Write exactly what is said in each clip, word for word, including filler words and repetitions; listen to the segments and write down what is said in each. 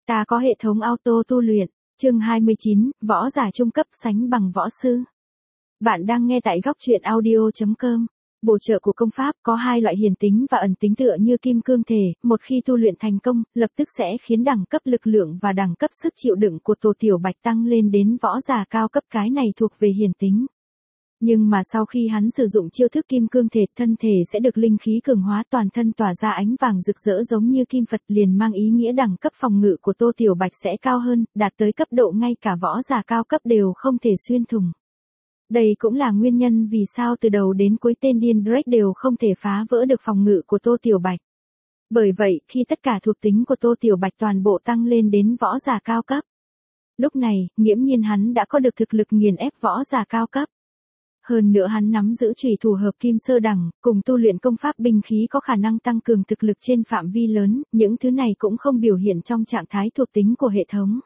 Ta có hệ thống auto tu luyện, chương hai mươi chín, võ giả trung cấp sánh bằng võ sư. Bạn đang nghe tại góc truyện audio chấm com. Bổ trợ của công pháp có hai loại hiền tính và ẩn tính tựa như kim cương thể, một khi tu luyện thành công, lập tức sẽ khiến đẳng cấp lực lượng và đẳng cấp sức chịu đựng của Tô Tiểu Bạch tăng lên đến võ giả cao cấp, cái này thuộc về hiền tính. Nhưng mà sau khi hắn sử dụng chiêu thức kim cương thể, thân thể sẽ được linh khí cường hóa, toàn thân tỏa ra ánh vàng rực rỡ giống như kim Phật, liền mang ý nghĩa đẳng cấp phòng ngự của Tô Tiểu Bạch sẽ cao hơn, đạt tới cấp độ ngay cả võ giả cao cấp đều không thể xuyên thủng. Đây cũng là nguyên nhân vì sao từ đầu đến cuối tên điên Drake đều không thể phá vỡ được phòng ngự của Tô Tiểu Bạch. Bởi vậy, khi tất cả thuộc tính của Tô Tiểu Bạch toàn bộ tăng lên đến võ giả cao cấp, lúc này, nghiễm nhiên hắn đã có được thực lực nghiền ép võ giả cao cấp. Hơn nữa hắn nắm giữ chủy thủ hợp kim sơ đẳng, cùng tu luyện công pháp binh khí có khả năng tăng cường thực lực trên phạm vi lớn, những thứ này cũng không biểu hiện trong trạng thái thuộc tính của hệ thống.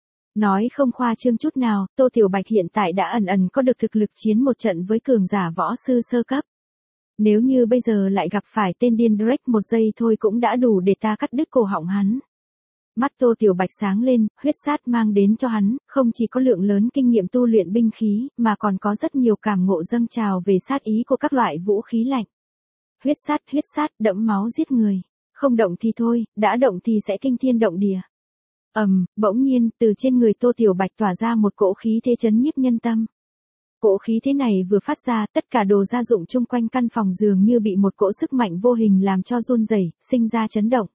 Nói không khoa trương chút nào, Tô Tiểu Bạch hiện tại đã ẩn ẩn có được thực lực chiến một trận với cường giả võ sư sơ cấp. Nếu như bây giờ lại gặp phải tên điên Drake, một giây thôi cũng đã đủ để ta cắt đứt cổ họng hắn. Mắt Tô Tiểu Bạch sáng lên, huyết sát mang đến cho hắn, không chỉ có lượng lớn kinh nghiệm tu luyện binh khí, mà còn có rất nhiều cảm ngộ dâng trào về sát ý của các loại vũ khí lạnh. Huyết sát, huyết sát, đẫm máu giết người. Không động thì thôi, đã động thì sẽ kinh thiên động địa. Ầm, um, bỗng nhiên, từ trên người Tô Tiểu Bạch tỏa ra một cỗ khí thế chấn nhiếp nhân tâm. Cỗ khí thế này vừa phát ra, tất cả đồ gia dụng chung quanh căn phòng dường như bị một cỗ sức mạnh vô hình làm cho run rẩy, sinh ra chấn động.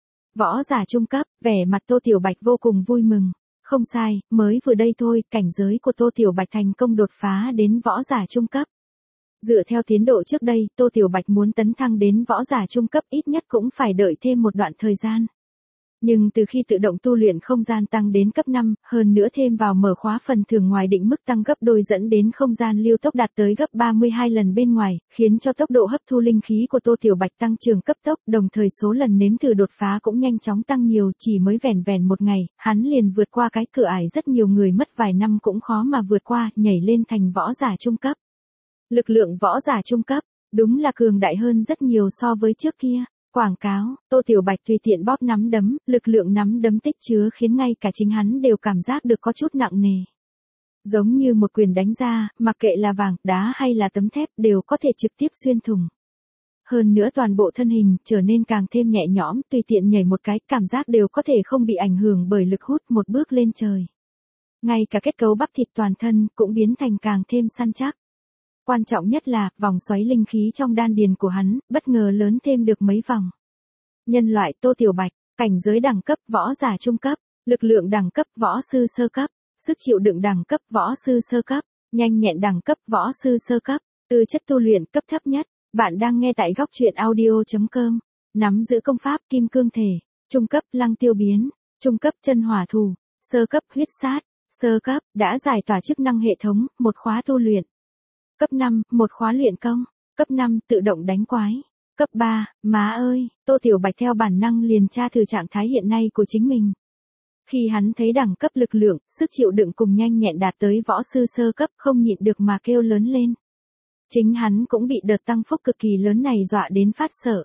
Võ giả trung cấp, vẻ mặt Tô Tiểu Bạch vô cùng vui mừng. Không sai, mới vừa đây thôi, cảnh giới của Tô Tiểu Bạch thành công đột phá đến võ giả trung cấp. Dựa theo tiến độ trước đây, Tô Tiểu Bạch muốn tấn thăng đến võ giả trung cấp ít nhất cũng phải đợi thêm một đoạn thời gian. Nhưng từ khi tự động tu luyện không gian tăng đến cấp năm, hơn nữa thêm vào mở khóa phần thưởng ngoài định mức tăng gấp đôi dẫn đến không gian lưu tốc đạt tới gấp ba mươi hai lần bên ngoài, khiến cho tốc độ hấp thu linh khí của Tô Tiểu Bạch tăng trưởng cấp tốc, đồng thời số lần nếm thử đột phá cũng nhanh chóng tăng nhiều, chỉ mới vẻn vẻn một ngày, hắn liền vượt qua cái cửa ải rất nhiều người mất vài năm cũng khó mà vượt qua, nhảy lên thành võ giả trung cấp. Lực lượng võ giả trung cấp, đúng là cường đại hơn rất nhiều so với trước kia. Quảng cáo, Tô Tiểu Bạch tùy tiện bóp nắm đấm, lực lượng nắm đấm tích chứa khiến ngay cả chính hắn đều cảm giác được có chút nặng nề. Giống như một quyền đánh ra, mặc kệ là vàng, đá hay là tấm thép đều có thể trực tiếp xuyên thủng. Hơn nữa toàn bộ thân hình trở nên càng thêm nhẹ nhõm, tùy tiện nhảy một cái, cảm giác đều có thể không bị ảnh hưởng bởi lực hút, một bước lên trời. Ngay cả kết cấu bắp thịt toàn thân cũng biến thành càng thêm săn chắc. Quan trọng nhất là, vòng xoáy linh khí trong đan điền của hắn, bất ngờ lớn thêm được mấy vòng. Nhân loại Tô Tiểu Bạch, cảnh giới đẳng cấp võ giả trung cấp, lực lượng đẳng cấp võ sư sơ cấp, sức chịu đựng đẳng cấp võ sư sơ cấp, nhanh nhẹn đẳng cấp võ sư sơ cấp, tư chất tu luyện cấp thấp nhất. Bạn đang nghe tại góc truyện audio chấm com. Nắm giữ công pháp kim cương thể, trung cấp lăng tiêu biến, trung cấp chân hỏa thù, sơ cấp huyết sát, sơ cấp đã giải tỏa chức năng hệ thống, một khóa tu luyện. Cấp năm, một khóa luyện công. Cấp năm, tự động đánh quái. Cấp ba, má ơi, Tô Tiểu Bạch theo bản năng liền tra thử trạng thái hiện nay của chính mình. Khi hắn thấy đẳng cấp lực lượng, sức chịu đựng cùng nhanh nhẹn đạt tới võ sư sơ cấp, không nhịn được mà kêu lớn lên. Chính hắn cũng bị đợt tăng phúc cực kỳ lớn này dọa đến phát sợ.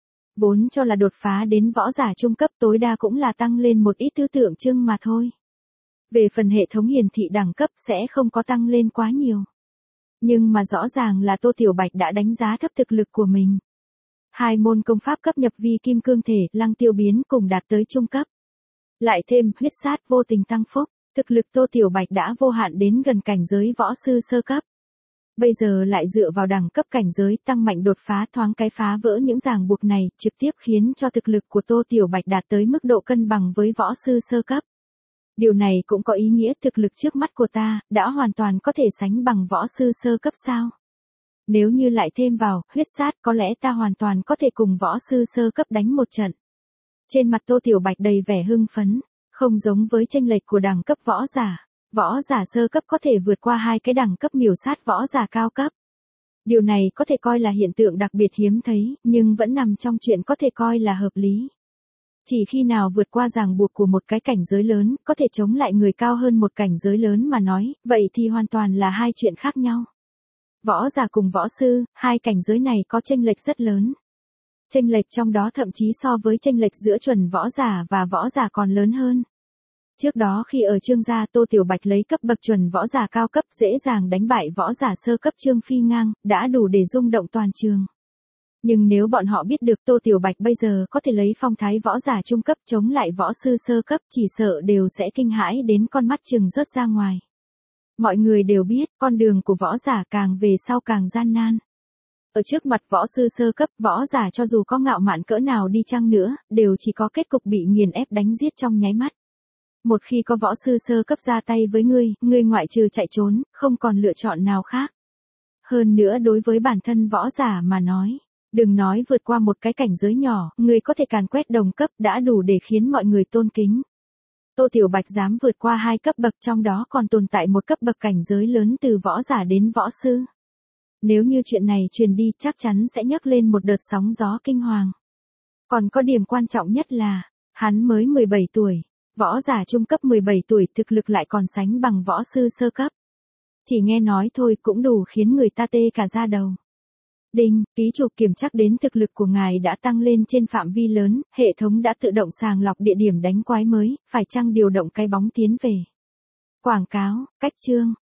Vốn cho là đột phá đến võ giả trung cấp tối đa cũng là tăng lên một ít thứ tượng trưng mà thôi. Về phần hệ thống hiển thị đẳng cấp sẽ không có tăng lên quá nhiều. Nhưng mà rõ ràng là Tô Tiểu Bạch đã đánh giá thấp thực lực của mình. Hai môn công pháp cấp nhập vi kim cương thể, lăng tiêu biến cùng đạt tới trung cấp. Lại thêm huyết sát vô tình tăng phúc, thực lực Tô Tiểu Bạch đã vô hạn đến gần cảnh giới võ sư sơ cấp. Bây giờ lại dựa vào đẳng cấp cảnh giới tăng mạnh đột phá, thoáng cái phá vỡ những ràng buộc này, trực tiếp khiến cho thực lực của Tô Tiểu Bạch đạt tới mức độ cân bằng với võ sư sơ cấp. Điều này cũng có ý nghĩa thực lực trước mắt của ta, đã hoàn toàn có thể sánh bằng võ sư sơ cấp sao. Nếu như lại thêm vào, huyết sát có lẽ ta hoàn toàn có thể cùng võ sư sơ cấp đánh một trận. Trên mặt Tô Tiểu Bạch đầy vẻ hưng phấn, không giống với chênh lệch của đẳng cấp võ giả. Võ giả sơ cấp có thể vượt qua hai cái đẳng cấp miểu sát võ giả cao cấp. Điều này có thể coi là hiện tượng đặc biệt hiếm thấy, nhưng vẫn nằm trong chuyện có thể coi là hợp lý. Chỉ khi nào vượt qua ràng buộc của một cái cảnh giới lớn, có thể chống lại người cao hơn một cảnh giới lớn mà nói, vậy thì hoàn toàn là hai chuyện khác nhau. Võ giả cùng võ sư, hai cảnh giới này có chênh lệch rất lớn. Chênh lệch trong đó thậm chí so với chênh lệch giữa chuẩn võ giả và võ giả còn lớn hơn. Trước đó khi ở Trương gia Tô Tiểu Bạch lấy cấp bậc chuẩn võ giả cao cấp dễ dàng đánh bại võ giả sơ cấp Trương Phi Ngang, đã đủ để rung động toàn trường. Nhưng nếu bọn họ biết được Tô Tiểu Bạch bây giờ có thể lấy phong thái võ giả trung cấp chống lại võ sư sơ cấp chỉ sợ đều sẽ kinh hãi đến con mắt trừng rớt ra ngoài. Mọi người đều biết con đường của võ giả càng về sau càng gian nan. Ở trước mặt võ sư sơ cấp, võ giả cho dù có ngạo mạn cỡ nào đi chăng nữa, đều chỉ có kết cục bị nghiền ép đánh giết trong nháy mắt. Một khi có võ sư sơ cấp ra tay với ngươi, ngươi ngoại trừ chạy trốn, không còn lựa chọn nào khác. Hơn nữa đối với bản thân võ giả mà nói, đừng nói vượt qua một cái cảnh giới nhỏ, ngươi có thể càn quét đồng cấp đã đủ để khiến mọi người tôn kính. Tô Tiểu Bạch dám vượt qua hai cấp bậc, trong đó còn tồn tại một cấp bậc cảnh giới lớn từ võ giả đến võ sư. Nếu như chuyện này truyền đi chắc chắn sẽ nhấc lên một đợt sóng gió kinh hoàng. Còn có điểm quan trọng nhất là, hắn mới mười bảy tuổi, võ giả trung cấp mười bảy tuổi thực lực lại còn sánh bằng võ sư sơ cấp. Chỉ nghe nói thôi cũng đủ khiến người ta tê cả da đầu. Đinh, ký chủ kiểm chắc đến thực lực của ngài đã tăng lên trên phạm vi lớn, hệ thống đã tự động sàng lọc địa điểm đánh quái mới, phải chăng điều động cái bóng tiến về. Quảng cáo, cách chương.